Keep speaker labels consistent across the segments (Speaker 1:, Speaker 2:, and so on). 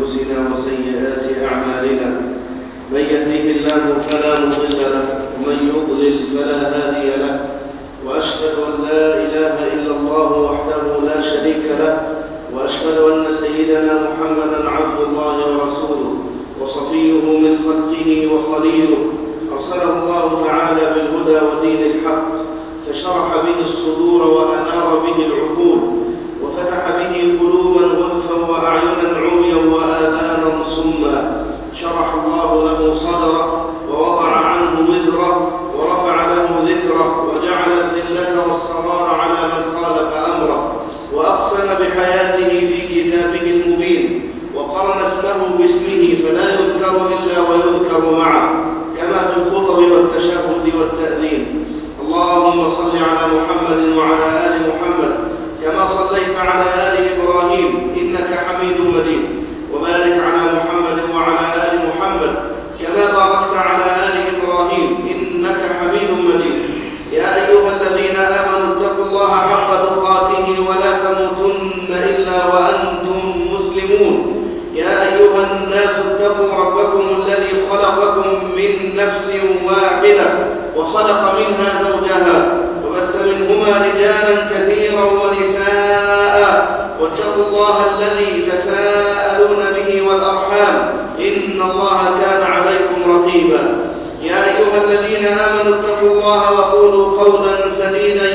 Speaker 1: أنفسنا وسيئات أعمالنا، من يهده الله فلا مضل له ومن يضلل فلا هادي له، وأشهد أن لا إله إلا الله وحده لا شريك له، وأشهد أن سيدنا محمدًا عبد الله ورسوله وصفيه من خلقه وخليله، أرسله الله تعالى بالهدى ودين الحق، فشرح به الصدور وأنار به العقول، وفتح به قلوبا غلفا وأعينا عميا وآذانا صما. شرح الله له صدره ووضع عنه وزره ورفع له ذكره، وجعل الذلة والصغار على من خالف أمره، وأقسم بحياته في كتابه المبين، وقرن اسمه باسمه فلا يذكر إلا ويذكر معه، كما في الخطب والتشهد والتأذين. اللهم صل على محمد وعلى آل محمد كما صليت على آل إبراهيم إنك حميد مجيد، وبارك على محمد وعلى آل محمد كما باركت على آل إبراهيم إنك حميد مجيد. يا أيها الذين آمنوا اتقوا الله حق تقاته ولا تموتن إلا وأنتم مسلمون. يا أيها الناس اتقوا ربكم الذي خلقكم من نفس واحدة وخلق منها زوجها وبث منهما رجالا كثيرا ونساء، واتقوا الله الذي تساءلون به والأرحام إن الله كان عليكم رقيبا. يا أيها الذين آمنوا اتقوا الله وقولوا قولا سديدا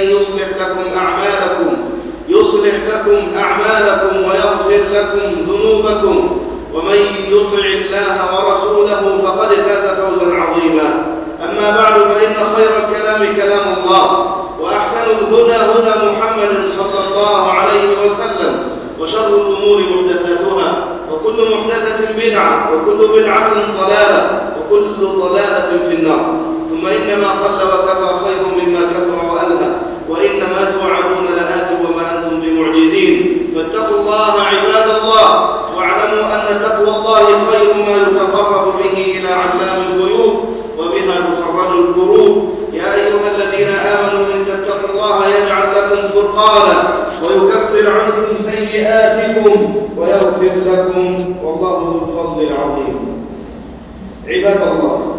Speaker 1: يصلح لكم أعمالكم ويغفر لكم ذنوبكم، ومن يطع الله ورسوله فقد فاز فوزا عظيما. أما بعد، فإن خير الكلام كلام الله، وأحسن الهدى هدى محمد صلى الله عليه وسلم، وشر الأمور محدثاتها، وكل محدثة بدعة، وكل بدعة ضلالة، وكل ضلالة في النار. ثم إنما قل وكفى خير مما كثر وألهى، وإنما توعدون لآت وما أنتم بمعجزين. فاتقوا الله عباد الله، واعلموا أن تقوى الله خير ما يتقرب به إلى علام الغيوب، وبها تفرج الكروب. يا أيها الذين آمنوا إن تتقوا الله يجعل لكم فرقانا ويكفر عنكم سيئاتكم ويغفر لكم، والله ذو الفضل العظيم. عباد الله،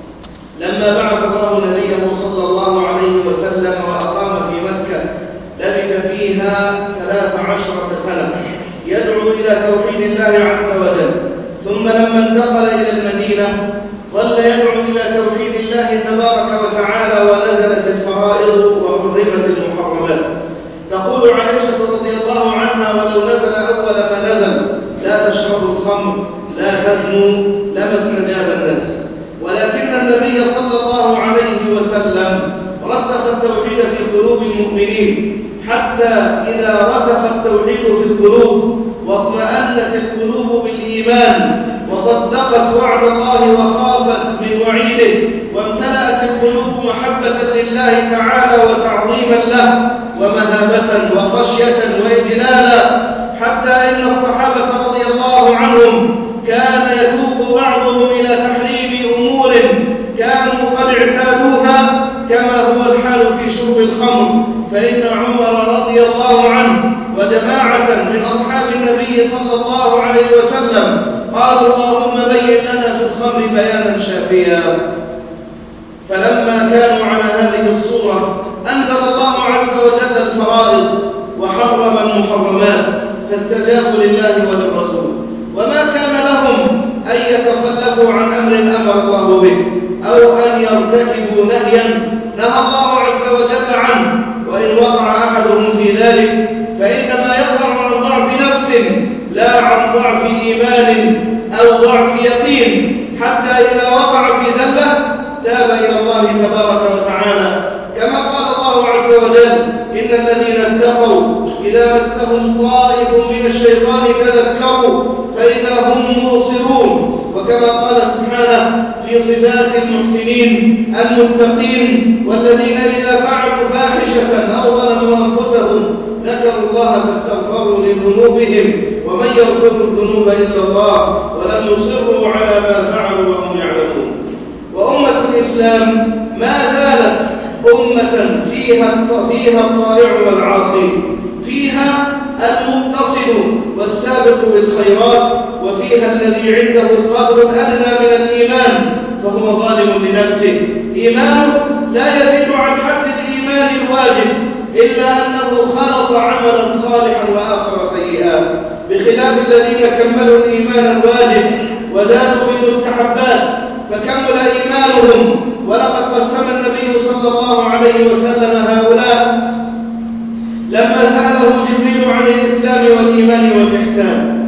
Speaker 1: لما بعث الله نبيه صلى الله عليه وسلم وأقام في مكة لبث فيها 13 سنة يدعو إلى توحيد الله عز وجل، ثم لما انتقل إلى المدينة ظل يدعو إلى توحيد الله تبارك وتعالى، ونزلت الفرائض وحرمت المحرمات. تقول عائشة رضي الله عنها: ولو نزل أول ما نزل لا تشربوا الخمر لا تزنوا لما استجاب الناس. ولكن النبي صلى الله عليه وسلم رسخ التوحيد في قلوب المؤمنين، حتى إذا رسخ التوحيد في القلوب واطمأنت القلوب بالإيمان وصدقت وعد الله وخافت من وعيده، وامتلأت القلوب محبة لله تعالى وتعظيما له ومهابة وخشية وإجلالا، حتى إن الصحابة رضي الله عنهم كان يتوب بعضهم إلى تحريم أمور كانوا قد اعتادوها، كما هو الحال في شرب الخمر. فإن عمر رضي الله عنه وجماعة من أصحاب النبي صلى الله عليه وسلم قالوا: اللهم بين لنا في الخمر بيانا شافيا. فلما كانوا على هذه الصورة أنزل الله عز وجل الفرائض وحرم المحرمات، فاستجابوا لله وللرسول، وما كان لهم أن يتخلفوا عن أمر أمر الله به، أو أن يرتكبوا نهيا نهى الله عز وجل عنه. وإن وقع أحدهم في ذلك فإنما يقع عن ضعف نفس لا عن ضعف إيمان أو ضعف يقين، حتى إذا وقع في زلة تاب إلى الله تبارك وتعالى، كما قال الله عز وجل: إن الذين اتقوا إذا مسهم طائف من الشيطان تذكروا فإذا هم مبصرون. وكما قال سبحانه في صفات المحسنين المتقين: والذين إذا فعلوا فاحشة أو ظلموا أنفسهم ذكروا الله فاستغفروا لذنوبهم ومن يغفر الذنوب إلا الله ولم يصروا على ما فعلوا وهم يعلمون. وأمة الإسلام ما زالت أمة فيها الطائع والعاصي، فيها المتصل والسابق بالخيرات وفيها الذي عنده القدر الأدنى من الإيمان فهو ظالم لنفسه، إيمانه لا يزيد عن حد الإيمان الواجب إلا أنه خلط عملا صالحا وآخر سيئا، بخلاف الذين كملوا الإيمان الواجب وزادوا بالمستحبات فكمل إيمانهم. ولقد قسم النبي صلى الله عليه وسلم هؤلاء لما سأله جبريل عن الإسلام والإيمان والإحسان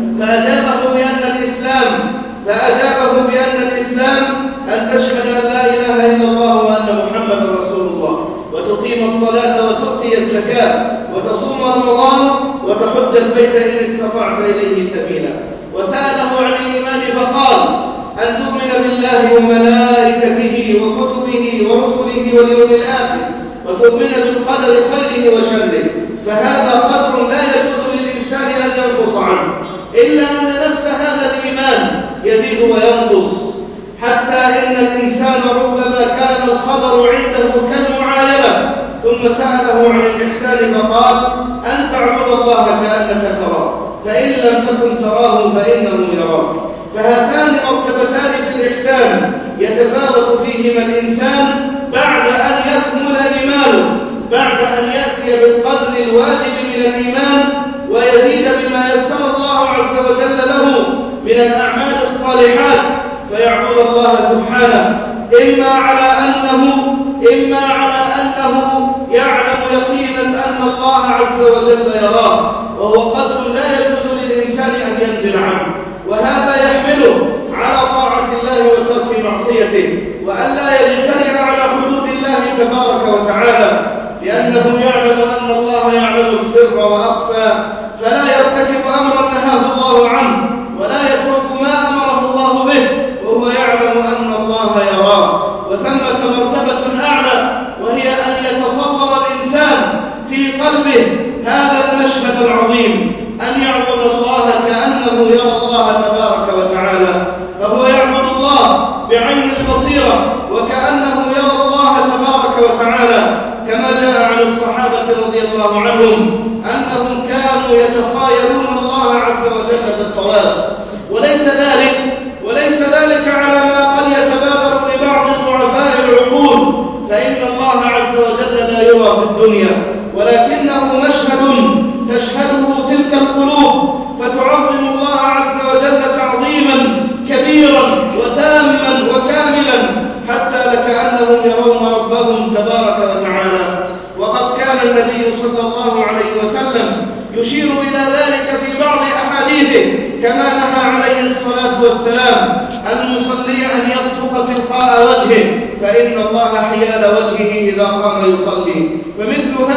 Speaker 1: فأجابه بأن الإسلام أن تشهد أن لا إله إلا الله وأن محمدا رسول الله، وتقيم الصلاة وتؤتي الزكاة وتصوم رمضان وتحج البيت إن استطعت إليه سبيلا. وسأله عن الإيمان فقال أن تؤمن بالله وملائكته وكتبه ورسله واليوم الآخر وتؤمن بالقدر خيره وشره. فهذا قدر لا يجوز للإنسان أن ينقص عنه، إلا أن نفس هذا الإيمان يزيد وينقص، حتى إن الإنسان ربما كان الخبر عنده كالمعاينة ثم سأله عن الإحسان فقال أن تعبد الله كأنك تراه فإن لم تكن تراه فإنه يراك. فهاتان مرتبتان في الإحسان يتفاوت فيهما الإنسان بعد أن يكمل إيمانه، بعد أن يأتي بالقدر الواجب من الإيمان ويزيد بما يسر الله عز وجل له من الأعمال الصالحات، فيعبد الله سبحانه إما على أنه يعلم يقينا أن الله عز وجل يراه، وهو قدر لا يجوز للإنسان أن ينزل عنه، وهذا يحمله على طاعة الله وترك معصيته، وألا يجترئ على حدود الله تبارك وتعالى، لأنه يعلم أن الله يعلم السر وأخفى، فلا يرتكب أمرا نهاه الله عنه ولا يترك ما أمره الله به وهو يعلم أن الله يراه. وثمة مرتبة أعلى وهي أن يتصور الإنسان في قلبه هذا المشهد العظيم، أن يعبد الله كأنه يرى الله تبارك وتعالى، فهو يعبد الله بعين البصيرة وكأنه يرى الله تبارك وتعالى، كما جاء عن الصحابة رضي الله عنهم أنهم كانوا يتخايلون الله عز وجل في الطواف، وليس ذلك على ما قد يتبادر لبعض ضعفاء العقول، فإن الله عز وجل لا يرى في الدنيا، ولكنه مشهد تشهده تلك القلوب فتعظم الله عز وجل تعظيما كبيرا وتاما وكاملا حتى لكأنهم يرون ربهم تبارك وتعالى. وقد كان النبي صلى الله عليه وسلم يشير إلى ذلك في بعض أحاديثه، كما نهى عليه الصلاة والسلام المصلي أن يبصق تلقاء وجهه فإن الله حيال وجهه إذا قام يصلي. فمثل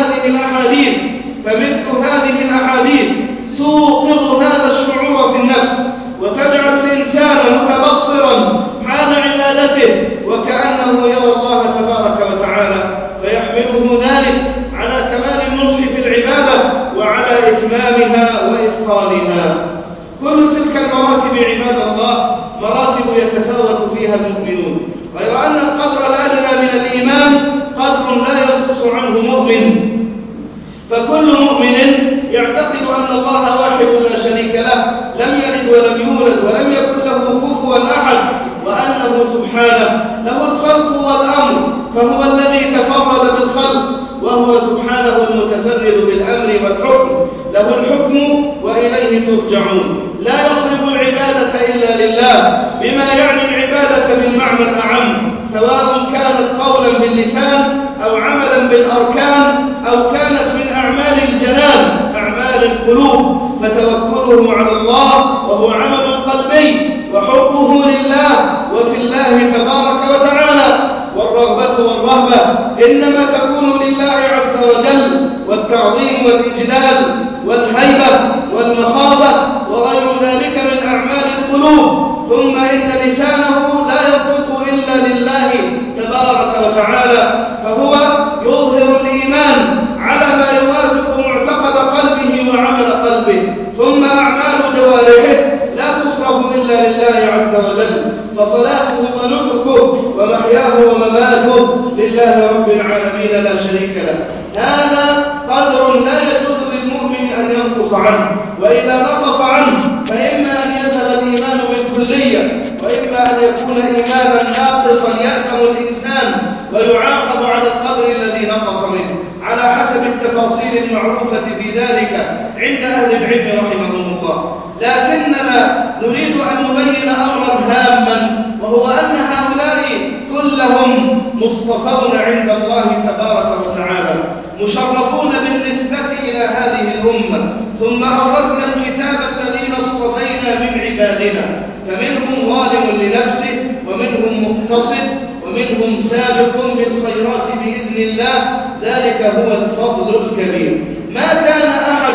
Speaker 1: هذه الأحاديث توقظ هذا الشعور في النفس وتجعل الإنسان متبصرا حال عبادته وكأنه يرى الله تبارك وتعالى، فيحمله ذلك على كمال النصح في العبادة وعلى إتمامها وإتقانها. كل تلك المراتب عباد الله مراتب يتفاوت فيها المؤمنون، غير أن القدر الأدنى من الإيمان قدر لا ينقص عنه مؤمن، فكل مؤمن يعتقد أن الله واحد لا شريك له، لم يلد ولم يولد ولم يكن له كفوا أحد، وأنه سبحانه له الخلق والأمر، فهو الذي تفرد بالخلق، وهو سبحانه المتفرد بالأمر والحكم، له الحكم وإليه ترجعون، لا يصرف العبادة إلا لله، بما يعني العبادة بالمعنى الأعم، سواء كانت قولا باللسان أو عملا بالأركان أو كانت من أعمال الجنان أعمال القلوب، فتوكله على الله وهو عمل قلبي، وحبه لله وفي الله تبارك وتعالى، والرغبة والرهبة إنما تكون لله عز وجل، والتعظيم والإجلال والهيبة والمخافة وغير ذلك من أعمال القلوب. ثم إن لسانه لا ينطق إلا لله تبارك وتعالى، فهو يظهر الإيمان على ما يوافق معتقد قلبه وعمل قلبه، ثم أعمال جوارحه لا تصرف إلا لله عز وجل، فصلاته ونسكه ومحياه ومماته لله رب العالمين لا شريك له. هذا قدر لا يجوز للمؤمن أن ينقص عنه، وإذا نقص عنه فإما أن يذهب الإيمان المرسلين أمرا هاما، وهو أن هؤلاء كلهم مصطفون عند الله تبارك وتعالى، مشرفون بالنسبة إلى هذه الأمة. ثم أورثنا الكتاب الذين اصطفينا من عبادنا، فمنهم ظالم لنفسه، ومنهم مقتصد، ومنهم سابق بالخيرات بإذن الله. ذلك هو الفضل الكبير. ما كان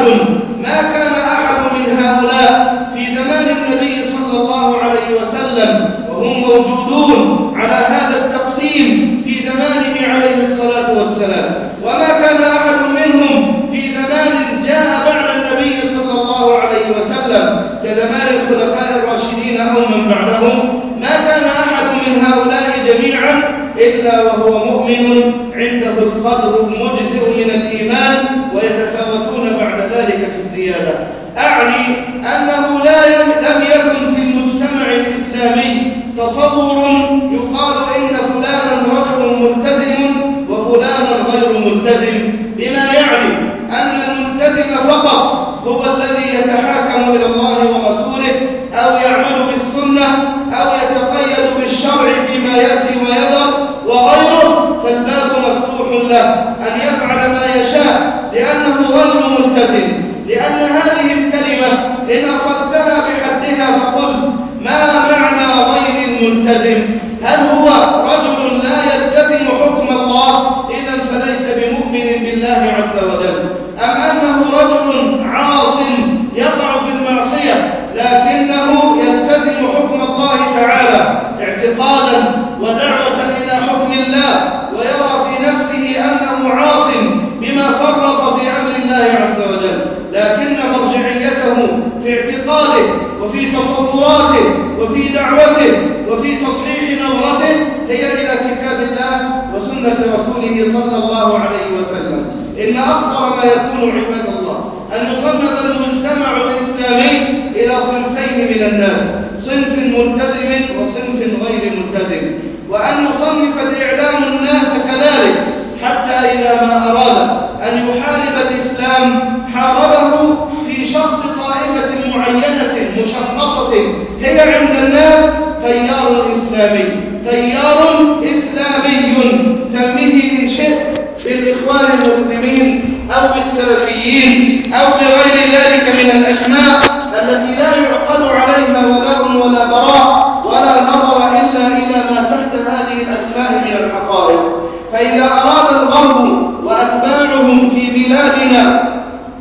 Speaker 1: أحد من هؤلاء في زمان النبي صلى الله عليه وسلم وهم موجودون على هذا التقسيم في زمانه عليه الصلاة والسلام، وما كان أحد منهم في زمان جاء بعد النبي صلى الله عليه وسلم كزمان الخلفاء الراشدين أو من بعدهم. ما كان أحد من هؤلاء جميعا إلا وهو مؤمن عنده القدر المجزئ من الإيمان، ويتفاوتون بعد ذلك في الزيادة. أعني أنه لم يكن في المجتمع الإسلامي تصور يقال إن فلانا رجل ملتزم وفلان غير ملتزم، بما يعني أن الملتزم فقط هو الذي يتحاكم إلى الله ورسوله، أو يعمل بالسنة، أو يتقيد بالشرع فيما يأتي ويذر، وغيره فالباب مفتوح له أن يفعل ما يشاء لأنه غير ملتزم. لأن هذه الكلمة إن أخذتها بحدها فقلت ما معنى غير الملتزم؟ هل هو رجل لا يلتزم حكم الله إذن فليس بمؤمن بالله عز وجل، أم أنه رجل عاص يقع في المعصية لكنه يلتزم حكم الله تعالى اعتقادا ودعوة إلى حكم الله، ويرى في نفسه أنه عاص بما فرط في أمر الله عز وجل، لكن مرجعيته في اعتقاده وفي تصوراته وفي دعوته وفي تصحيح نظرته هي إلى كتاب الله وسنة رسوله صلى الله عليه وسلم. إن أخطر ما يكون عباد الله أن يصنف المجتمع الإسلامي إلى صنفين من الناس، صنف ملتزم وصنف غير ملتزم، وأن يصنف الإعلام الناس كذلك، حتى إذا ما أراد أن يحارب الإسلام حاربه في شخص طائفة معينة مشخصة هي عند الناس تيار إسلامي، تيار إسلامي، سميه إن شئت بالإخوان المسلمين أو بالسلفيين أو بغير ذلك من الأسماء التي لا يعقد عليها ولاء ولا براء ولا نظر إلا إلى ما تحت هذه الأسماء من الحقائق. فإذا أراد الغرب وأتباعهم في بلادنا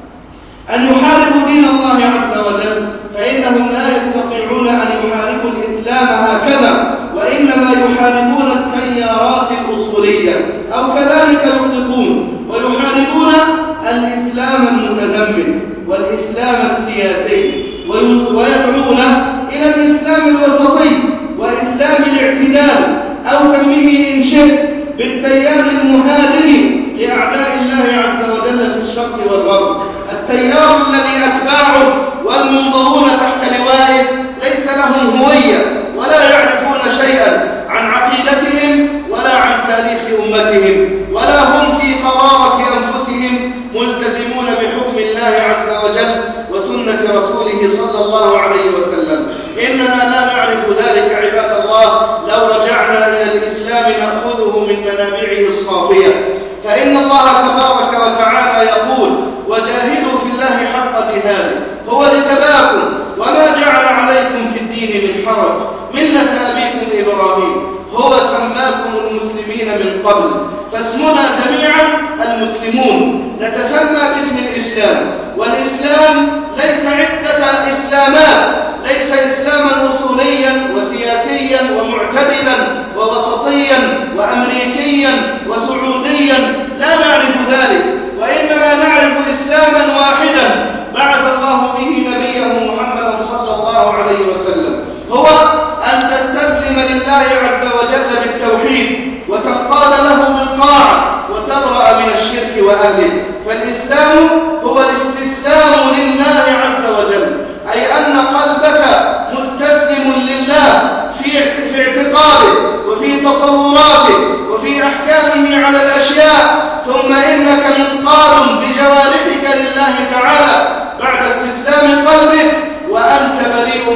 Speaker 1: أن يحاربوا دين الله عز وجل فإنهم لا يستطيعون أن يحاربوا الإسلام هكذا، وإنما يحاربون التيارات الأصولية أو كذلك يطلقون، ويحاربون الإسلام المتزمن والإسلام السياسي، ويدعون إلى الإسلام الوسطي وإسلام الاعتدال، أو سميه إن شئت بالتيار المهادن لأعداء الله عز وجل في الشرق والغرب، التيار الذي أتباعه والمنظرون تحت لوائه ليس لهم هوية ولا يعرفون شيئا عن عقيدتهم ولا عن تاريخ أمتهم، ولا هم في قرارة أنفسهم ملتزمون بحكم الله عز وجل وسنة رسوله صلى الله عليه وسلم. إننا لا نعرف ذلك عباد الله لو رجعنا إلى الإسلام نأخذه من منابعه الصافية، فإن الله تبارك وتعالى يقول وجاهدوا في الله حق جهاده هو اجتباكم وما جعل عليكم في الدين من حرج ملة أبيكم إبراهيم هو سماكم المسلمين من قبل فاسمنا جميعا المسلمون، نتسمى باسم الإسلام، والإسلام ليس عدة إسلامات، ليس إسلاما أصوليا وسياسيا ومعتدلا ووسطيا وأمريكيا وسعوديا، لا نعرف ذلك، وإنما نعرف إسلاما واحدا بعث الله به نبيه محمدا صلى الله عليه وسلم، هو أن تستسلم لله عز وجل بالتوحيد وتنقاد له بالطاعة وتبرأ من الشرك وأهله. فالإسلام هو الاستسلام لله عز وجل، أي أن قلبك مستسلم لله في اعتقاده وفي تصوراته وفي أحكامه على الأشياء، ثم إنك منقاد بجوارحك لله تعالى بعد استسلام قلبه، وأنت بريء من الشرك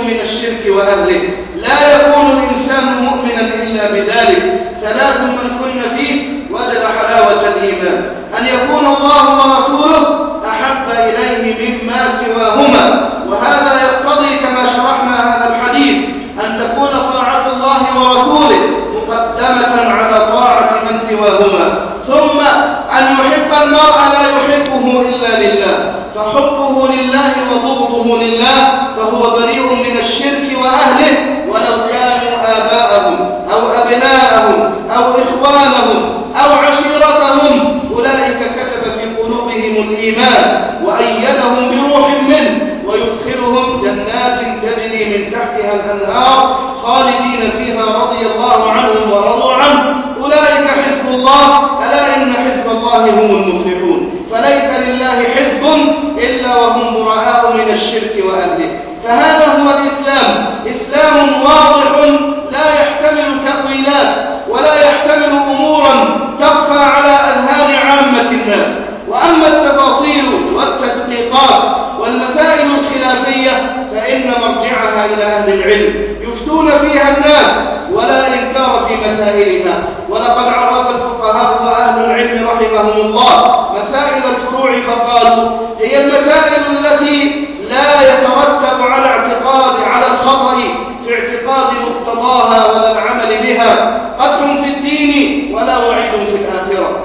Speaker 1: الشرك وأهله. لا يكون الإنسان مؤمنا إلا بذلك. ثلاث من كن فيه وجد حلاوة الإيمان: أن يكون الله ورسوله أحب إليه مما سواهما، وهذا يقتضي كما شرحنا هذا الحديث أن تكون طاعة الله ورسوله مقدمة على طاعة من سواهما. ثم أن يحب المرء لا يحبه إلا لله، فحبه لله وبغضه لله، فهو بريء من الشرك وأهله ولو كانوا آباءهم أو أبناءهم أو إخوانهم أو عشيرتهم. أولئك كتب في قلوبهم الإيمان وأيدهم بروح منه ويدخلهم جنات تجري من تحتها الأنهار خالدين فيها رضي الله عنهم ورضوا عنه. أولئك حزب الله، ألا إن حزب الله هم المفلحون. فليس لله حزب إلا وهم براء من الشرك وأهله. فهذا هو الإسلام، إسلام واضح لا يحتمل تأويلات ولا يحتمل أمورا تخفى على أذهان عامة الناس. وأما التفاصيل والتدقيقات والمسائل الخلافية فإن مرجعها إلى أهل العلم يفتون فيها الناس ولا إنكار في مسائلها. ولقد عرف الفقهاء وأهل العلم رحمهم الله مسائل الفروع فقالوا: هي المسائل التي لا يترتب على الخطأ في اعتقاد مقتضاها ولا العمل بها قدح في الدين ولا وعيد في الآخرة.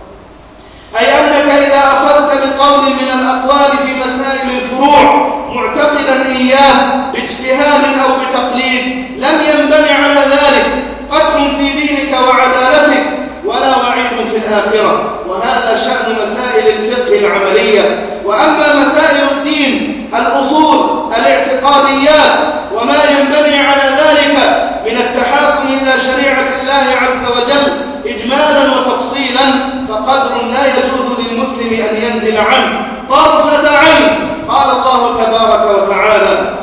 Speaker 1: أي أنك إذا أخذت بقول من الأقوال في مسائل الفروع معتقدا إياه باجتهاد أو بتقليد لم ينبني على ذلك قدح في دينك وعدالتك ولا وعيد في الآخرة. وهذا شأن مسائل الفقه العملية. وأما مسائل الدين الأصول الاعتقاديات وما ينبني على ذلك من التحاكم إلى شريعة الله عز وجل إجمالا وتفصيلا فقدر لا يجوز للمسلم أن ينزل عنه طرفة عين. قال الله تبارك وتعالى: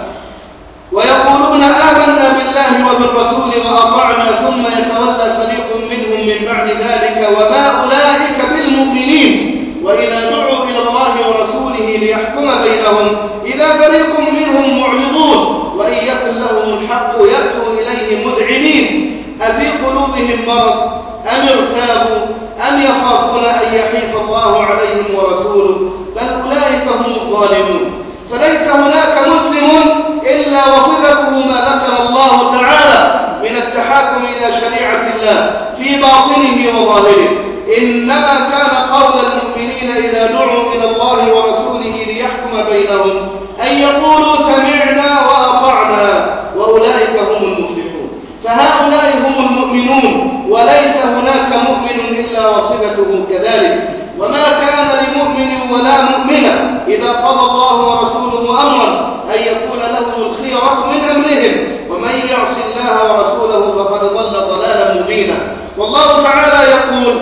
Speaker 1: ويقولون آمنا بالله وبالرسول وأطعنا ثم يتولى فريق منهم من بعد ذلك وما أولئك بالمؤمنين وإذا دعوا إلى الله ورسوله ليحكم بينهم إذا فريق منهم معرضون وإن يكن لهم الحق يأتوا إليه مذعنين أفي قلوبهم مرض أم ارتابوا أم يخافون أن يحيف الله عليهم ورسوله بل أولئك هم الظالمون. فليس هناك مسلم إلا وصفته ما ذكر الله تعالى من التحاكم إلى شريعة الله في باطنه وظاهره. إنما كان قول المؤمنين إذا دعوا إلى الله ورسوله ليحكم بينهم أن يقولوا سمعنا وأطعنا وأولئك هم المفلحون. فهؤلاء هم المؤمنون وليس هناك مؤمن إلا وصفته كذلك. وما كان لمؤمن ولا مؤمنة إذا قضى الله ورسوله أمرا أن يكون لهم الخيرة من أمرهم ومن يعص الله ورسوله فقد ضل ضلالا مبينا. والله تعالى يقول: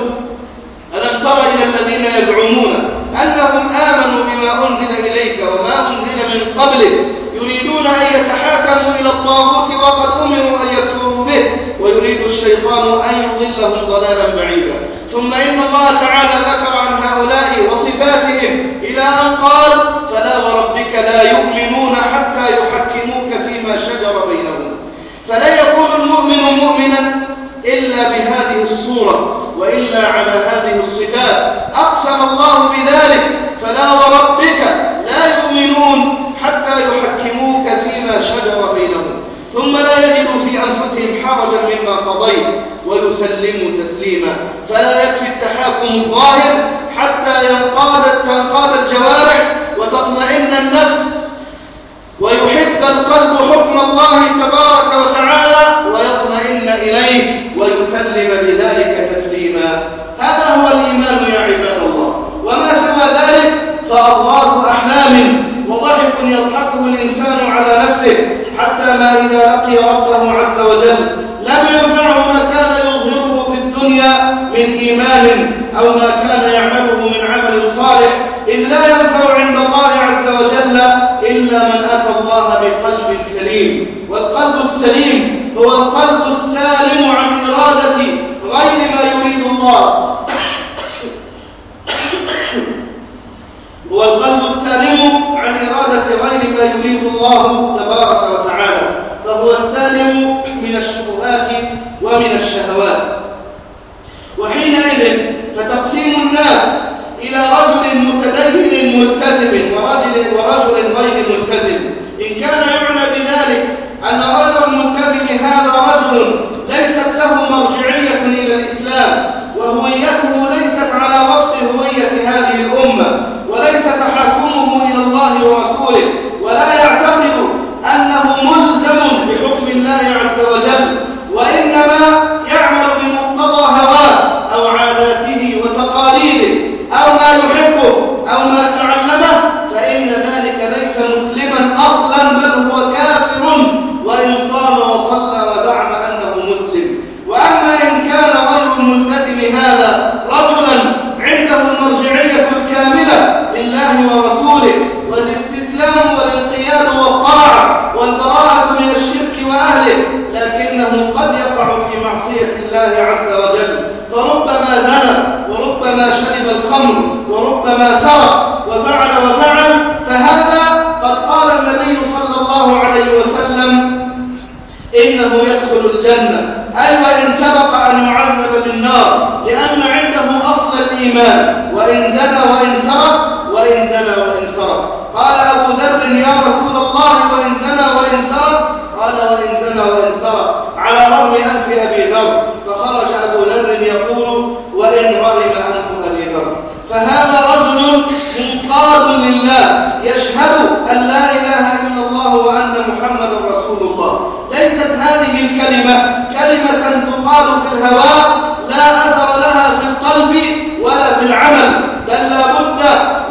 Speaker 1: ألم تر إلى الذين يزعمون أنهم آمنوا بما أنزل إليك وما أنزل من قبلك يريدون أن يتحاكموا إلى الطاغوت وقد أمروا أن يكفروا به ويريد الشيطان أن يضلهم ضلالا بعيدا. ثم إن الله تعالى ذكر عن هؤلاء وصفاتهم إلى أن قال: فلا وربك لا يؤمنون حتى يحكموك فيما شجر بينهم. فلا يكون المؤمن مؤمنا إلا بهذه الصورة وإلا على هذه الصفات. أقسم الله بذلك: فلا وربك لا يؤمنون حتى يحكموك فيما شجر بينهم ثم لا يجدوا في أنفسهم حرجا مما قضيت ويسلموا تسليما. فلا يكفي التحاكم الظاهر حتى تنقاد الجوارح وتطمئن النفس ويحب القلب حكم الله تبارك وتعالى ويطمئن إليه ويسلم بذلك تسليما. هذا هو الإيمان يا عباد الله. وما سوى ذلك فأضغاث أحلام وضحك يضحكه الإنسان على نفسه حتى ما إذا لقي ربه عز وجل لم ينفعه ما كان يظهره في الدنيا من إيمان أو ما كان يعمله من عمل صالح، إذ لا ينفع عند الله عز وجل إلا من أتى الله بقلب سليم. والقلب السليم هو القلب السالم عن إرادة غير ما يريد الله هو القلب السالم عن إرادة غير ما يريد الله تبارك وتعالى. ومن الشهوات. وحينئذ فتقسيم الناس إلى رجل متدين ملتزم ورجل غير ملتزم، إن كان يعنى بذلك أن غير الملتزم هذا رجل ليست له مرجعية إلى الإسلام، وهويته ليست على وفق هوية هذه الأمة، وليس تحاكمه إلى الله ورسوله، ولا يعتقد أنه ملزم بحكم الله عز وجل، وإنما يعمل بمقتضى هواه أو عاداته وتقاليده أو ما يحبه أو ما تعلمه، فإن ذلك ليس مسلما أصلا، بل هو كافر وإن صام وصلى وزعم أنه مسلم. وأما إن كان غير الملتزم هذا رجلا عنده المرجعية الكاملة لله ورسوله والاستسلام والانقياد والطاعة والبراءة من الشرك وأهله، لكنه قد يقع في معصية الله عز وجل، فربما زنى وربما شرب الخمر وربما سرق وفعل، فهذا قد قال النبي صلى الله عليه وسلم إنه يدخل الجنة، أي وإن سبق أن يعذب بالنار، لأن عنده أصل الإيمان، وإن زنى وإن سرق قال أبو ذر يا رسول الله وإن زنى وإن سرق؟ قال وإن زنى وإن سرق، على رغم أنف أبي ذر، فخرج أبو ذر يقول وإن رغم أنف أبي ذر. فهذا رجل منقاد لله يشهد أن لا إله إلا الله وأن محمد رسول الله. ليست هذه الكلمة كلمة تقال في الهواء لا أثر لها في القلب ولا في العمل، بل لا بد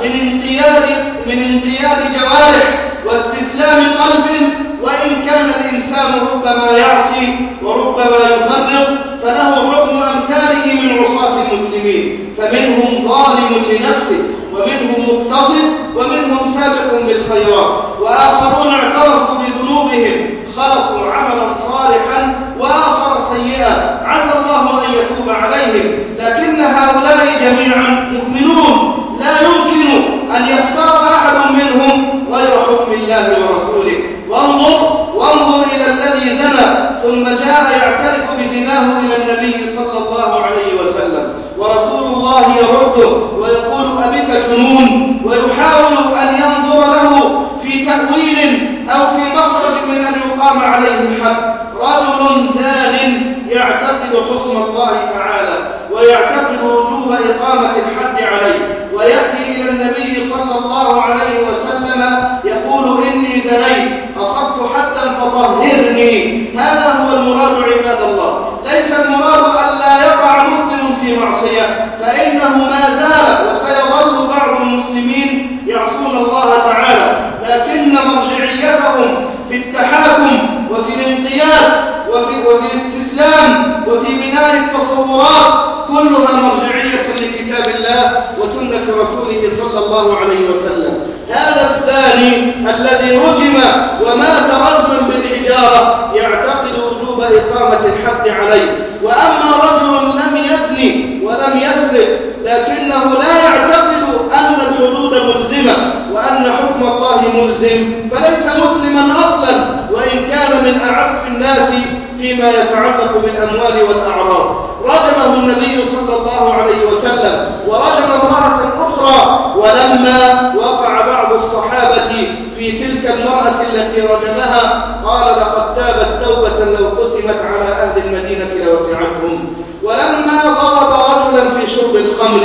Speaker 1: من انقياد جوارح واستسلام قلب، وإن كان الإنسان ربما يعصي وربما يفرط، فله حكم أمثاله من عصاة المسلمين، فمنهم ظالم لنفسه ومنهم مقتصد ومنهم سابق بالخيرات، وآخرون اعترفوا بذنوبهم خلقوا عملا صالحا وآخر سيئا، عسى الله أن يتوب عليهم، لكن هؤلاء جميعا مؤمنون، لا يمكن أن يختار أحد منهم غير حكم الله ورسوله. وانظر إلى الذي زنى ثم جاء يعترف بزناه إلى النبي صلى الله عليه وسلم، ورسول الله يرده ويقول أبك جنون، ويحاول أن ينظر له في تأويل أو في مخرج من أن يقام عليه الحد. رجل زان يعتقد حكم الله تعالى ويعتقد وجوب إقامة الحد عليه، ويأتي إلى النبي صلى الله عليه وسلم يقول إني زنيت أصبت حدا فطهرني. هذا هو المراد عباد الله، ليس المراد أن لا يقع مسلم في معصية، فإنه ما زال وسيظل بعض المسلمين يعصون الله تعالى، لكن مرجعيتهم في التحاكم وفي الانقياد وفي الاستسلام وفي بناء التصورات كلها مرجعية لكتاب الله وسنة رسوله صلى الله عليه وسلم. هذا الزاني الذي رجم ومات رجما بالحجارة يعتقد وجوب إقامة الحد عليه، وأما رجل لم يزني ولم يسرق لكنه لا يعتقد أن الحدود ملزمة وأن حكم الله ملزم، فليس مسلما أصلا، وإن كان من أعف الناس فيما يتعلق بالأموال والأعراض. رجمه النبي صلى الله عليه وسلم ورجم امرأة أخرى، ولما وقع بعض الصحابة في تلك المرأة التي رجمها قال لقد تابت توبة لو قسمت على أهل المدينة لوسعتهم. ولما ضرب رجلا في شرب الخمر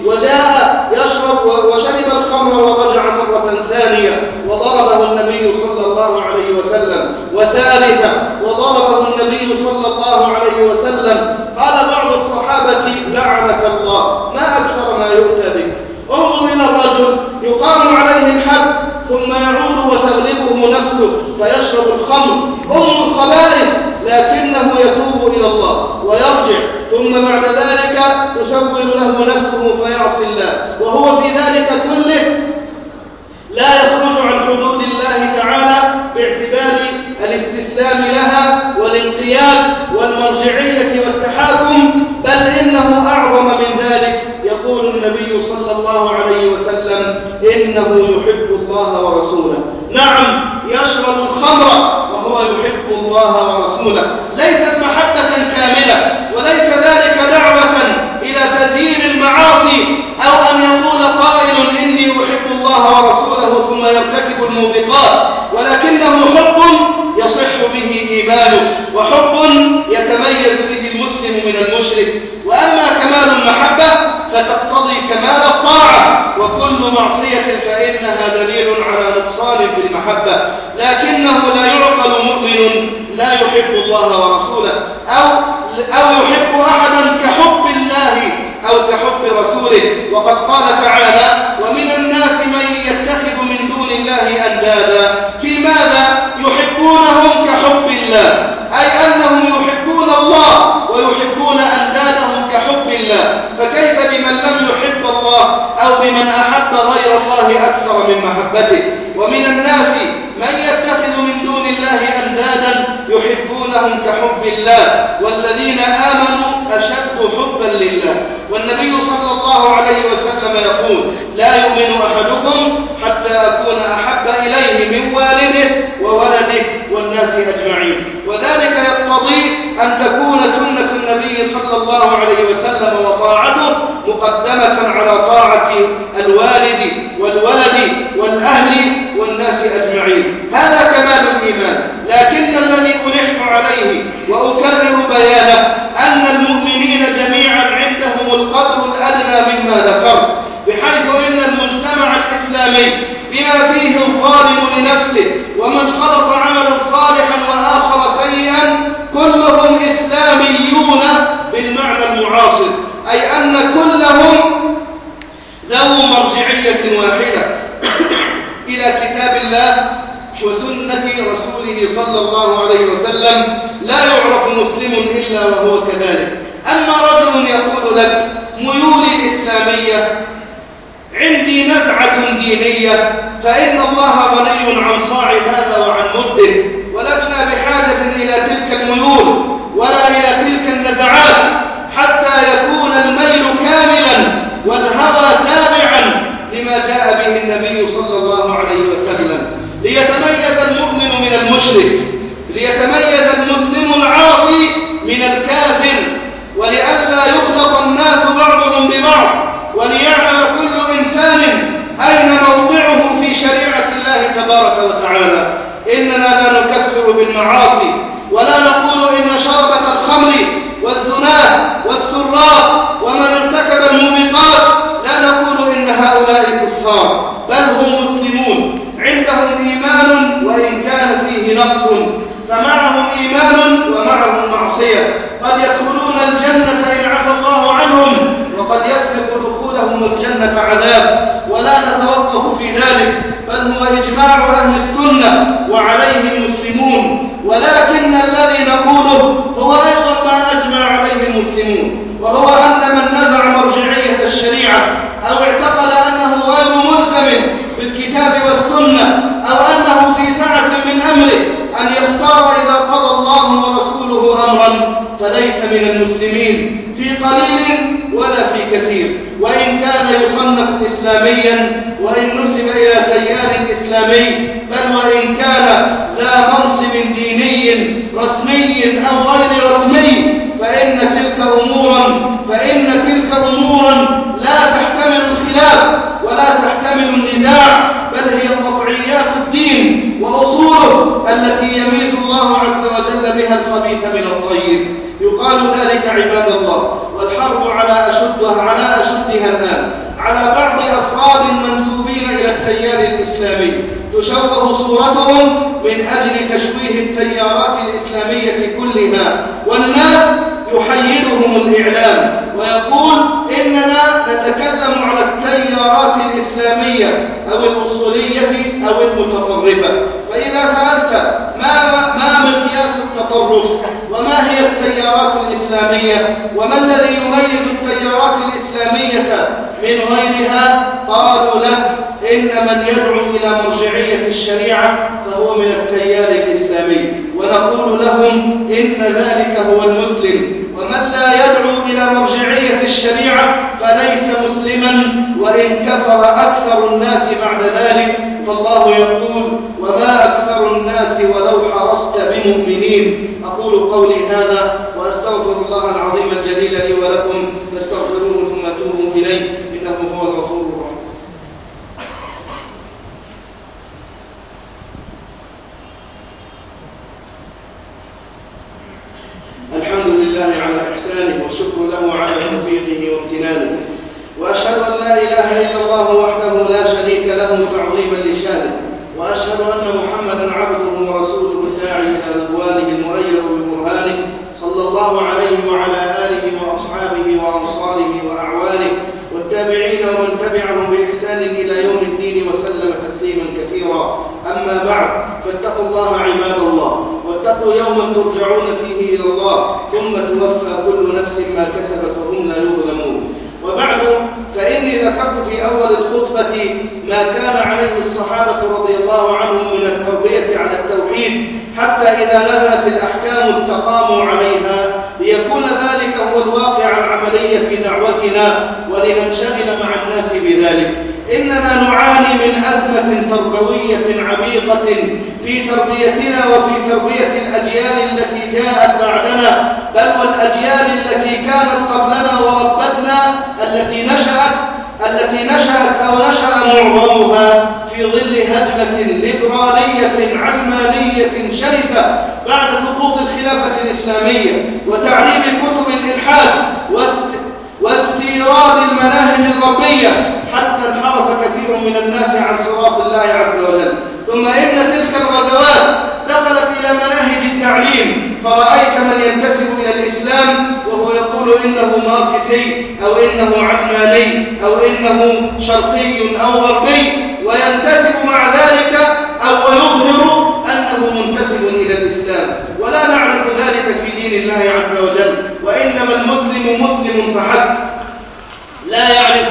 Speaker 1: وجاء يشرب وشرب الخمر ورجع مرة ثانية وضربه النبي صلى الله عليه وسلم، وثالثة وضربه النبي صلى الله عليه وسلم. قال بعض الصحابة لعنك الله ما أكثر ما يؤتى بك. انظر إلى الرجل يقام عليه الحد ثم يعود وتغلبه نفسه فيشرب الخمر الخبائث، لكنه يتوب إلى الله ويرجع، ثم بعد ذلك تسول له نفسه فيعصي الله، وهو في ذلك كله لا يخرج عن حدود الله تعالى باعتبار الاستسلام لها والانقياد والمرجعية والتحاكم، بل إنه أعظم من ذلك. يقول النبي صلى الله عليه وسلم إنه يحب الله ورسوله. نعم، يشرب الخمر وهو يحب الله ورسوله، ليست محبة كاملة ثم يرتكب الموبقات، ولكنه حب يصح به إيمانه، وحب يتميز به المسلم من المشرك. وأما كمال المحبة فتقتضي كمال الطاعة، وكل معصية فإنها دليل على نقصان في المحبة، لكنه لا يعقل مؤمن لا يحب الله ورسوله أو يحب أحدا كحب الله أو كحب رسوله. وقد قال تعالى: ومن الناس من يتخذ من دون الله أندادا. في ماذا؟ يحبونهم كحب الله، أي أنهم يحبون الله ويحبون أندادهم كحب الله، فكيف بمن لم يحب الله أو بمن أحب غير الله أكثر من محبته؟ ومن الناس من يتخذ من دون الله أندادا يحبونهم كحب الله والذين آمنوا أشد حبا لله. والنبي صلى الله عليه وسلم يقول: لا يؤمن أحدكم حتى أكون أحب إليه من والده وولده والناس أجمعين. وذلك يقتضي أن تكون سنة النبي صلى الله عليه وسلم وطاعته مقدمة على طاعة الوالد والولد والأهل والناس أجمعين. هذا كمال الإيمان. لكن الذي ألح عليه وأكرر بيانه أن المؤمنين جميعا عندهم القدر الأدنى مما ذكرت، بحيث إن المجتمع الإسلامي بما فيه الظالم لنفسه ومن خلط عملا صالحا وآخر سيئا كلهم إسلاميون بالمعنى المعاصر، أي أن كلهم ذو مرجعية واحدة إلى كتاب الله وسنة رسوله صلى الله عليه وسلم، لا يعرف مسلم إلا وهو كذلك. أما رجل يقول لك: ميولي إسلامية، عندي نزعة دينية، فإن الله غني عن صاع هذا وعن مده، ولسنا بحاجة إلى تلك الميول ولا إلى تلك النزعات حتى يكون الميل كاملا والهوى تابعا لما جاء به النبي صلى الله عليه وسلم، ليتميز المؤمن من المشرك، ليتميز المسلم العاصي من الكافر، ولئلا يخلط الناس بعضهم ببعض، وليعلم كل إنسان أين موضعه في شريعة الله تبارك وتعالى. إننا لا نكفر بالمعاصي، ولا نقول إن شربة الخمر والزنا والسراء ومن ارتكب الموبقات لا نقول إن هؤلاء كفار، بل هم مسلمون عندهم إيمان وإن كان فيه نقص، فمعهم إيمان ومعهم معصية، قد يدخلون الجنة إن عفى الله عنهم، وقد يسبق دخولهم الجنة عذاب، ولا نتوقف في ذلك، بل هو إجماع أهل السنة وعليه المسلمون. ولكن الذي نقوله هو أيضا ما أجمع عليه المسلمون، وهو أن من نزع مرجعية الشريعة أو اعتقد أنه غير ملزم بالكتاب والسنة، أو أنه في سعة من أمره أن يختار إذا قضى الله ورسوله أمرا، فليس من المسلمين في قليل ولا في كثير، وإن كان يصنف إسلاميا وإن نسب إلى تيار إسلامي، بل وإن كان ذا منصب ديني رسمي أو غير رسمي، فإن تلك أمورا لا تحتمل الخلاف ولا تحتمل النزاع، بل هي قطعيات الدين وأصوله التي يميز الله عز وجل بها الخبيث من الطيب. يقال ذلك عباد الله، والحرب على أشدها الآن على بعض أفراد منسوبين إلى التيار الإسلامي، تشوه صورتهم من أجل تشويه التيارات الإسلامية كلها، والناس يحيدهم الإعلام ويقول إننا نتكلم على التيارات الإسلامية أو الأصولية أو المتطرفة. فإذا سألت ما مقياس التطرف وما هي التيارات الإسلامية وما الذي يميز التيارات الإسلامية من غيرها، قالوا لك إن من يدعو إلى مرجعية الشريعة فهو من التيار الإسلامي، ونقول لهم إن ذلك هو المسلم، ومن لا يدعو إلى مرجعية الشريعة فليس مسلما، وإن كفر أكثر الناس بعد ذلك، فالله يقول: وما أكثر الناس ولو حرصت بمؤمنين. أقول قولي هذا وأستغفر الله العظيم الجليل لي ولكم، فاستغفروه ثم توبوا إليه إنه هو الغفور الرحيم. والشكر له على توفيقه وامتنانه. وأشهد أن لا إله إلا الله وحده لا شريك له تعظيما لشانه، وأشهد أن محمدا عبده ورسوله الداعي إلى رضوانه المؤيد ببرهانه، صلى الله عليه وعلى آله وأصحابه وأنصاره وأعوانه والتابعين ومن تبعهم بإحسان إلى يوم الدين وسلم تسليما كثيرا. أما بعد، فاتقوا الله عباد الله، واتقوا يوما ترجعون فيه إلى الله ثم توفى كل نفس ما كسبت وهم لا يظلمون. وبعد، فإني ذكرت في أول الخطبة ما كان عليه الصحابة رضي الله عنهم من التربية على التوحيد، حتى إذا نزلت الأحكام استقاموا عليها، ليكون ذلك هو الواقع العملي في دعوتنا ولننشغل مع الناس بذلك. إننا نعاني من أزمة تربوية عميقة في تربيتنا وفي تربية الأجيال التي جاءت بعدنا، بل والأجيال التي كانت قبلنا وربتنا، التي نشأت أو نشأ معظمها في ظل هجمة ليبرالية علمانية شرسة بعد سقوط الخلافة الإسلامية وتعليم كتب الإلحاد واستيراد المناهج الغربية، حتى انحرف كثير من الناس عن صراط الله عز وجل. ثم إن تلك الغزوات دخلت إلى مناهج التعليم، فرأيت من ينتسب إلى الإسلام وهو يقول إنه ماركسي أو إنه علماني أو إنه شرقي أو غربي، وينتسب مع ذلك أو يظهر أنه منتسب إلى الإسلام، ولا نعرف ذلك في دين الله عز وجل. وإنما المسلم مسلم فحسب، لا يعرف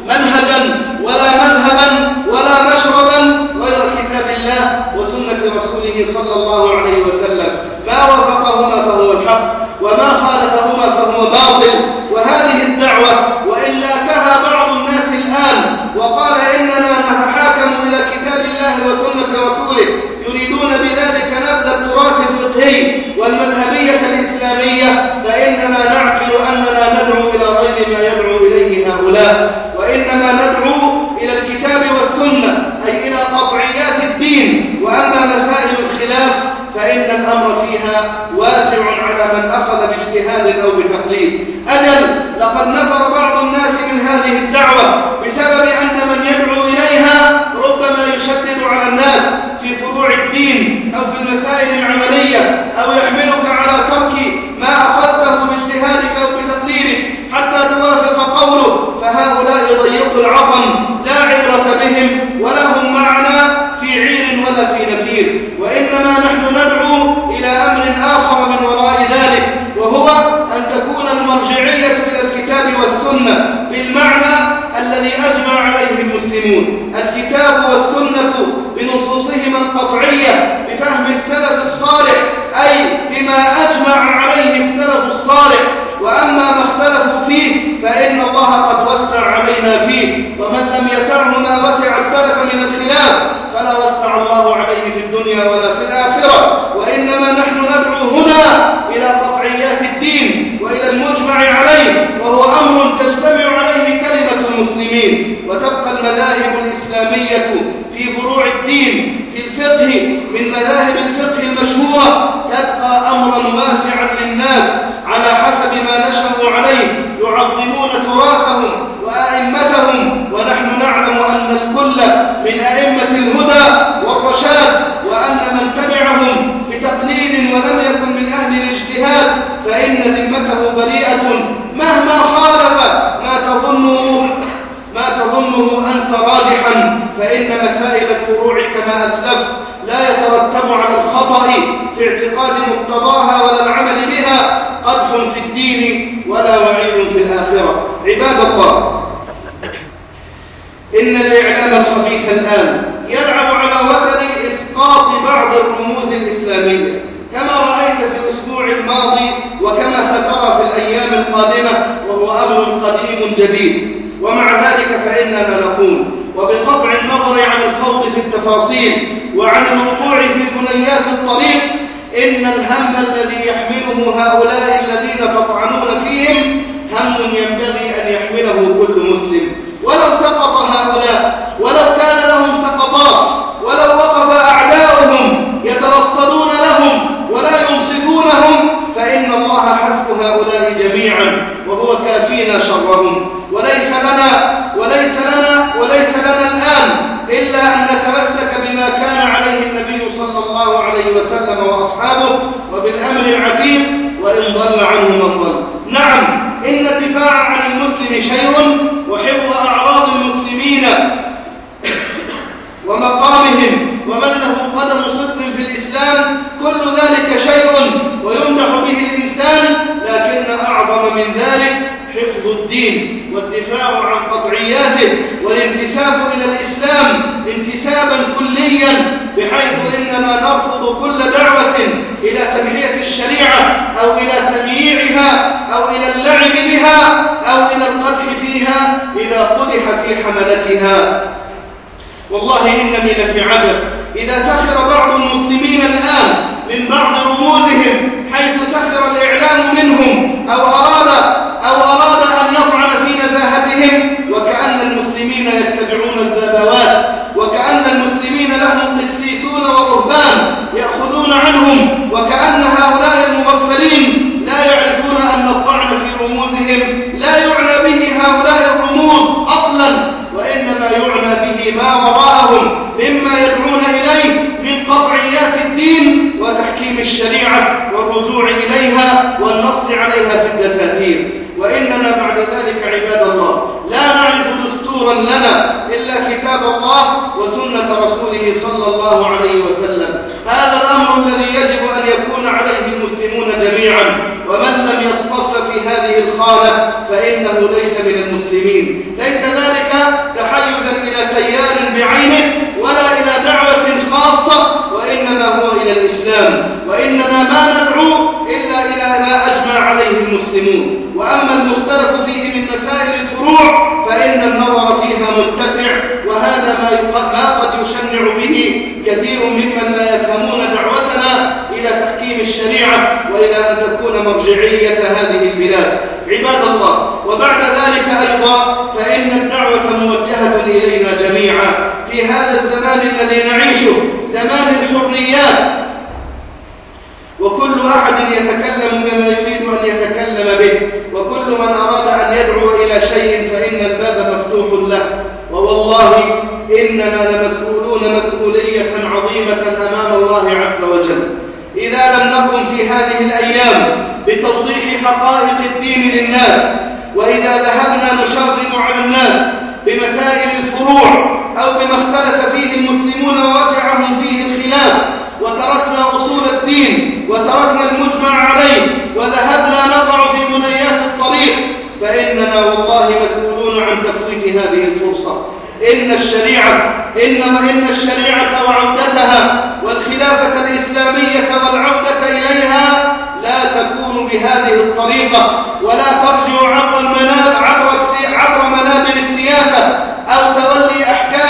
Speaker 1: منهجا ولا مذهبا ولا مشربا غير كتاب الله وسنة رسوله صلى الله عليه وسلم. ما وافقهما فهو الحق، وما خالفهما فهو باطل. وهذه الدعوة وإن لاكها بعض الناس الآن وقال إننا نتحاكم إلى كتاب الله وسنة رسوله، يريدون بذلك نبذ التراث الفقهي والمذهبية الإسلامية، فإننا نعقل أننا ندعو إلى غير ما يدعو إليه هؤلاء، وإنما ندعو إلى الكتاب والسنة، أي إلى قطعيات الدين. وأما مسائل الخلاف فإن الأمر فيها واسع على من أخذ باجتهاد أو بتقليد. أجل، لقد نفر بعض الناس من هذه الدعوة بسبب أن من يدعو إليها ربما يشدد على الناس في فروع الدين أو في المسائل العملية، أو يحملك على ترك ما أخذته باجتهادك أو بتقليدك حتى توافق قوله، فهؤلاء ضيقوا العظم لا عبرة بهم ولا هم معنا في عير ولا في نفير. وإنما نحن ندعو إلى أمر آخر من وراء ذلك، وهو أن تكون المرجعية إلى الكتاب والسنة بالمعنى الذي أجمع عليه المسلمون، الكتاب والسنة بنصوصهما القطعية بفهم السلف الصالح، أي بما أجمع عليه السلف الصالح. وأما ما اختلفوا فيه فإن الله قد وسع علينا فيه، ومن لم يسعه ما وسع السلف من الخلاف فلا وسع الله عليه في الدنيا ولا في الآخرة. وإنما نحن ندعو هنا إلى قطعيات الدين وإلى المجمع عليه، وهو أمر تجتمع عليه كلمة المسلمين، وتبقى المذاهب الإسلامية في فروع الدين في الفقه من مذاهب الفقه المشهورة تبقى أمرا واسعا للناس على حسب ما نشأوا عليه، يعظمون تراثهم وأئمتهم. ونحن نعلم أن الكل من أئمة الهدى والرشاد، وأن من تبعهم بتقليد ولم يكن من أهل الاجتهاد فإن ذمته بريئة مهما خالف ما تظنه أنت راجحا. فإن مسائل الفروع كما أسلفت لا يترتب على الخطأ في اعتقاد مقتضاها ولا العمل بها قدح في الدين ولا وعيد في الآخرة. عباد الله، إن الإعلام الخبيث الآن يلعب على وتر إسقاط بعض الرموز الإسلامية، كما رأيت في الأسبوع الماضي وكما سترى في الأيام القادمة، وهو أمر قديم جديد. ومع ذلك فإننا نقول، وبقطع النظر عن الخوض في التفاصيل وعن الوقوع في بنيات الطريق، إن الهم الذي يحمله هؤلاء الذين تطعنون فيهم هم ينبغي أن يحمله كل مسلم، ولو سقط هؤلاء، ولو كان لهم سقطات، ولو وقف أعداؤهم يترصدون لهم ولا ينصفونهم، فإن الله حسب هؤلاء جميعا. جميعا وهو كافينا شرهم. وليس لنا الآن إلا أن نتمسك بما كان عليه النبي صلى الله عليه وسلم وأصحابه وبالأمر العتيق وإن ضل عنه من ضل. نعم، إن الدفاع عن المسلم شيء، وحفظ أعراض المسلمين ومقامهم ومن له قدم صدق في الإسلام كل ذلك شيء ويمدح به الإنسان، لكن أعظم من ذلك حفظ الدين والدفاع عن قطعياته والانتساب إلى الإسلام انتسابا كليا، بحيث إننا نرفض كل دعوة إلى تنحية الشريعة أو إلى تمييعها أو إلى اللعب بها أو إلى القدح فيها إذا قدح في حملتها. والله إنني لفي عجب إذا سخر بعض المسلمين الآن من بعض رموزهم، حيث سخر الإعلام منهم أو أراد أن يطعن في نزاهتهم، وكأن المسلمين يتبعون البابوات، وكأن المسلمين لهم قسيسون ورهبان يأخذون عنهم، وكأن هؤلاء المغفلين لا يعرفون أن الطعن في رموزهم لا يعنى به هؤلاء الرموز أصلا، وإنما يعنى به ما وراءهم مما يدعون إليه من قطعيات الدين وتحكيم الشريعة والرجوع إليها والنص عليها في الدساتير. وإننا بعد ذلك عباد الله لا نعرف دستورا لنا إلا كتاب الله وسنة رسوله صلى الله عليه وسلم. هذا الأمر الذي يجب أن يكون عليه المسلمون جميعا، ومن لم يصطف في هذه الخانة فإنه ليس من المسلمين. ليس ذلك تحيزا إلى تيار بعينه ولا إلى دعوة خاصة، وإنما هو إلى الإسلام، وإننا ما ندعو إلا إلى ما أجمع عليه المسلمون. وأما المختلف فيه من مسائل الفروع فإن النظر فيها متسع، وهذا ما قد يشنع به كثير ممن لا يفهمون دعوتنا إلى تحكيم الشريعة وإلى أن تكون مرجعية هذه البلاد. عباد الله، وبعد ذلك أيضا فإن الدعوة موجهة إلينا جميعا في هذا الزمان الذي نعيشه، زمان الحريات، وكل أحد يتكلم بما يريد أن يتكلم به، وكل من أراد أن يدعو إلى شيء فإن الباب مفتوح له. ووالله إننا لمسؤولون مسؤولية عظيمة أمام الله عز وجل إذا لم نقم في هذه الأيام بتوضيح حقائق الدين للناس، وإذا ذهبنا نشرب على الناس بمسائل الفروع أو بما اختلف فيه المسلمون ووسعهم فيه الخلاف، وتركنا أصول الدين وتركنا المجمع عليه وذهبنا نضع في بنيات الطريق، فإننا والله مسؤولون عن تفويت هذه الفرصة. إن الشريعة وعودتها والخلافة الإسلامية والعودة إليها لا تكون بهذه الطريقة، ولا ترجع عبر منابر السياسة أو تولي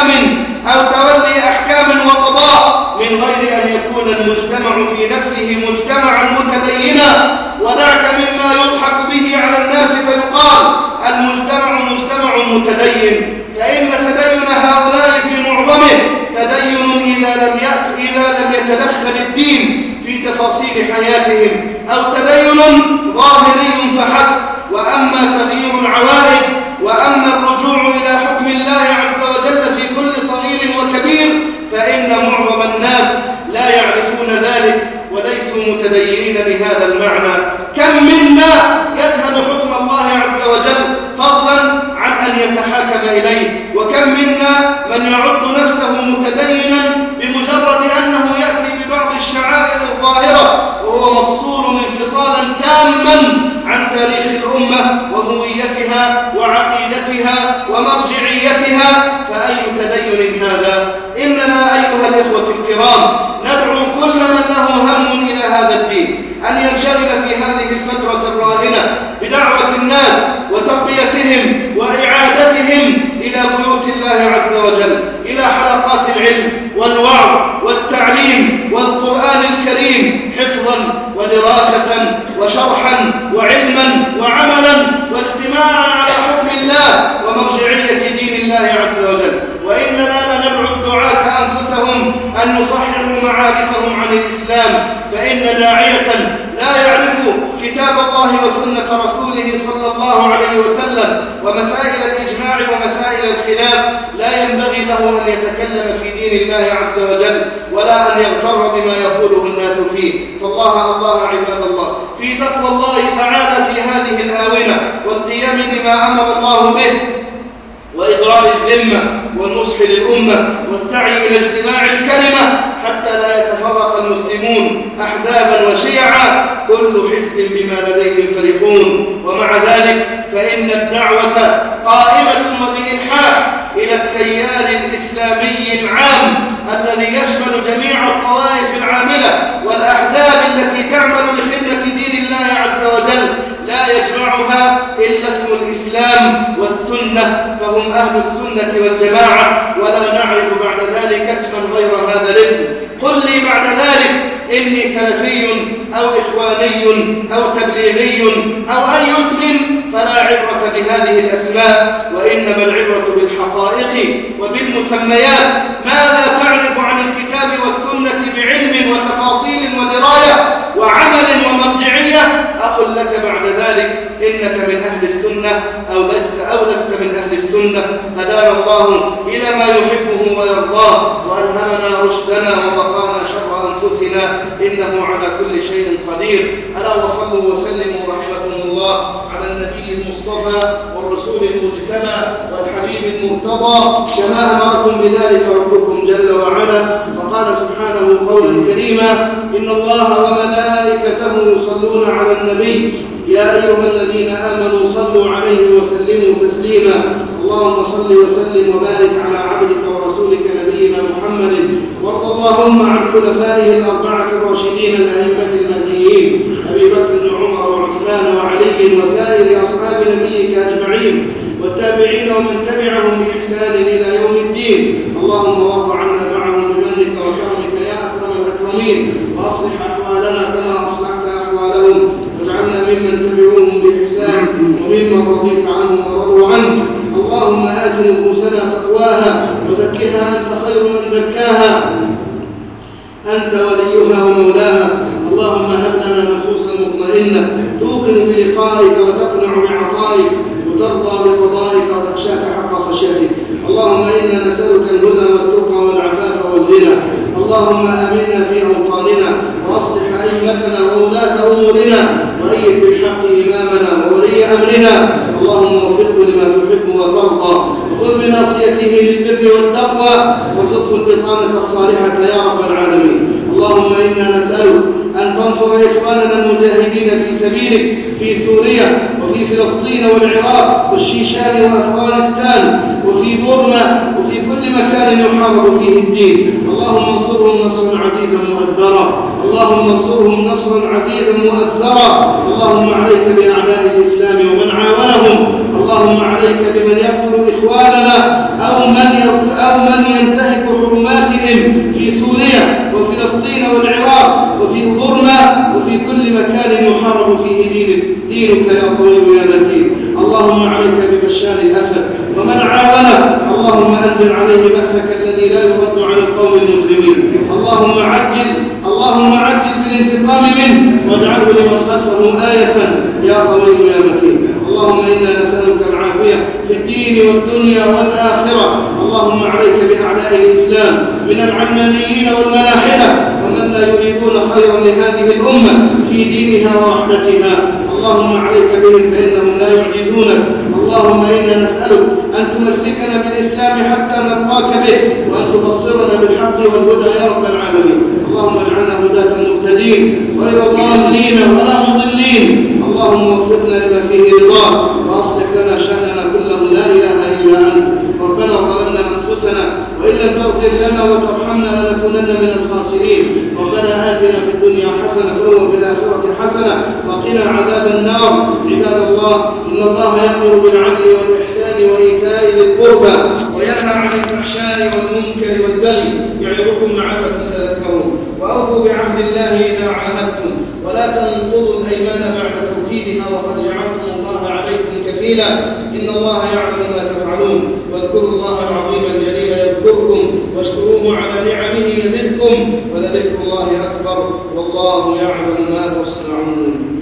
Speaker 1: أحكام وقضاء من غير أن يكون المجتمع في نفسه مجتمعا متدينا. ودعك مما يضحك به على الناس فيقال المجتمع مجتمع متدين، فإن تدين هؤلاء في معظمه تدين إذا لم يتدخل الدين في تفاصيل حياتهم، أو تدين ظاهري فحسب. وأما تغيير العوائد وأما الرجوع إلى حكم الله عز وجل في كل صغير وكبير فإن معظم الناس لا يعرفون ذلك وليسوا متدينين بهذا المعنى. كم منا يجهل حكم الله عز وجل فضلا عن أن يتحاكم إليه، وكم منا من يعد نفسه متدينا بمجرد أنه يأتي ببعض الشعائر الظاهرة وهو مفصول انفصالا تاما عن تاريخ الأمة وهويتها وعقيدتها ومرجعيتها. فأي تدين هذا؟ إننا أيها الإخوة الكرام ندعو كل من له هم إلى هذا الدين أن ينشغل في هذه الفترة الراهنة بدعوة الناس وتربيتهم وإعادتهم إلى بيوت الله عز وجل، إلى حلقات العلم والوعظ والتعليم والقرآن الكريم حفظا ودراسة وشرحا وعلما وعملا واجتماعا على حكم الله ومرجعية دين الله عز وجل. وإننا لندعو الدعاة أنفسهم أن يصححوا معارفهم عن الإسلام، فإن داعية لا يعرف كتاب كتاب الله وسنة رسوله صلى الله عليه وسلم ومسائل الإجماع ومسائل الخلاف، لا ينبغي له أن يتكلم في دين الله عز وجل ولا أن يغتر بما يقوله الناس فيه. فالله عباد الله في تقوى الله تعالى في هذه الآونة والقيام بما أمر الله به وإبراء الذمة والنصح للأمة والسعي إلى اجتماع الكلمة حتى لا يتفرق المسلمون أحزابا وشيعا كل حزب بما لديهم فرحون. ومع ذلك فإن الدعوة قائمة وبإلحاح إلى التيار الإسلامي العام الذي يشمل جميع الطوائف العاملة والأحزاب التي تعمل لخدمة دين الله عز وجل، لا يجمعها إلا اسم الإسلام والسنة، فهم أهل السنة والجماعة، ولا نعرف بعد ذلك اسما غير هذا الاسم. قل لي بعد ذلك إني سلفي أو إخواني أو تبليغي أو أي اسم، فلا عبرة بهذه الأسماء، وإنما العبرة بالحقائق وبالمسميات. ماذا تعرف عن الكتاب والسنة بعلم وتفاصيل ودراية وعمل ومرجعية؟ أقول لك بعد ذلك إنك من أهل السنة أو لست من أهل السنة. هدانا الله إلى ما يحبه ويرضاه وألهمنا رشدنا ووقانا شر أنفسنا، إنه على كل شيء قدير. ألا وصلوا وسلموا رحمكم الله على النبي المصطفى والرسول المجتبى والحبيب المرتضى كما أمركم بذلك ربكم جل وعلا. وقال سبحانه قولا كريما: إن الله وملائكته يصلون على النبي يا أيها الذين آمنوا صلوا عليه وسلموا تسليما. اللهم صل وسلم وبارك على عبدك ورسولك نبينا محمد، وارض اللهم عن خلفائه الأربعة الراشدين الأئمة المهديين أبي بكر وعمر وعثمان وعلي وسائر أصحاب نبيك أجمعين والتابعين ومن تبعهم بإحسان إلى يوم الدين. اللهم وارض عنا معهم بمنك وكرمك يا أكرم الأكرمين، وأصلح أحوالنا كما أصلحت أحوالهم، واجعلنا ممن تبعوهم بإحسان وممن رضيت عنهم ورضوا عنك. اللهم آت نفوسنا تقواها وزكها أنت خير من زكاها، أنت وليها ومولاها. اللهم هب لنا نفوسا مطمئنة توقن بلقائك وتقنع بعطائك وترضى بقضائك وتخشاك حق خشيتك. اللهم إنا نسألك الهدى والتقى والعفاف والغنى. اللهم آمنا في أوطاننا وأصلح أئمتنا وولاة أمورنا، وأيد بالحق إمامنا وولي أمرنا. اللهم وفقه لما تحب وترضى، وخذ بناصيته للبر والتقوى، وارزقه البطانة الصالحة يا رب العالمين. اللهم إنا نسألك أن تنصر إخواننا المجاهدين في سبيلك في سوريا وفي فلسطين والعراق والشيشان وأفغانستان وفي بورما وفي كل مكان يحارب فيه الدين. اللهم انصرهم نصرا عزيزا مؤزرا، اللهم انصرهم نصرا عزيزا مؤزرا. اللهم عليك بأعداء الإسلام ومن عاونهم، اللهم عليك بمن يقتل إخواننا أو من ينتهك حرماتهم في سوريا وفلسطين والعراق وفي بورما وفي كل مكان يحارب فيه دينك يا قوي يا متين. اللهم عليك ببشار الأسد ومن عاونه، اللهم أنزل عليه بأسك الذي لا يرد عن القوم المجرمين. اللهم عجل بالانتقام منه واجعله لمن خلفه آية يا قوي يا متين. اللهم إنا نسألك العافية في الدين والدنيا والآخرة. اللهم عليك بأعداء الإسلام من العلمانيين والملاحدة ومن لا يريدون خيرا لهذه الأمة في دينها ووحدتها. اللهم عليك بهم فإنهم لا يعجزونك. اللهم إنا نسألك أن تمسكنا بالإسلام حتى نلقاك به، وأن تبصرنا بالحق والهدى يا رب العالمين. اللهم اجعلنا هداة مهتدين غير ضالين ولا مضلين. اللهم وفقنا لما فيه رضاك وأصلح لنا شأننا كله، لا إله إلا أنت. ربنا ظلمنا أنفسنا وإن لم تغفر لنا وترحمنا لنكونن من الخاسرين. ربنا آتنا في الدنيا حسنة وفي الآخرة حسنة وقنا عذاب النار. عباد الله، إن الله يأمر بالعدل والإحسان وإيتاء ذي القربى وينهى عن الفحشاء والمنكر والبغي يعظكم لعلكم تذكرون. وأوفوا بعهد الله إذا عاهدتم، ولا تنقضوا الأيمان بعد توكيدها وقد جعلتم الله عليكم كفيلا. إن الله يعلم ما تفعلون. واذكروا الله العظيم الجليل يذكركم، واشكروه على نعمه يزدكم، ولذكر الله أكبر، والله يعلم ما تصنعون.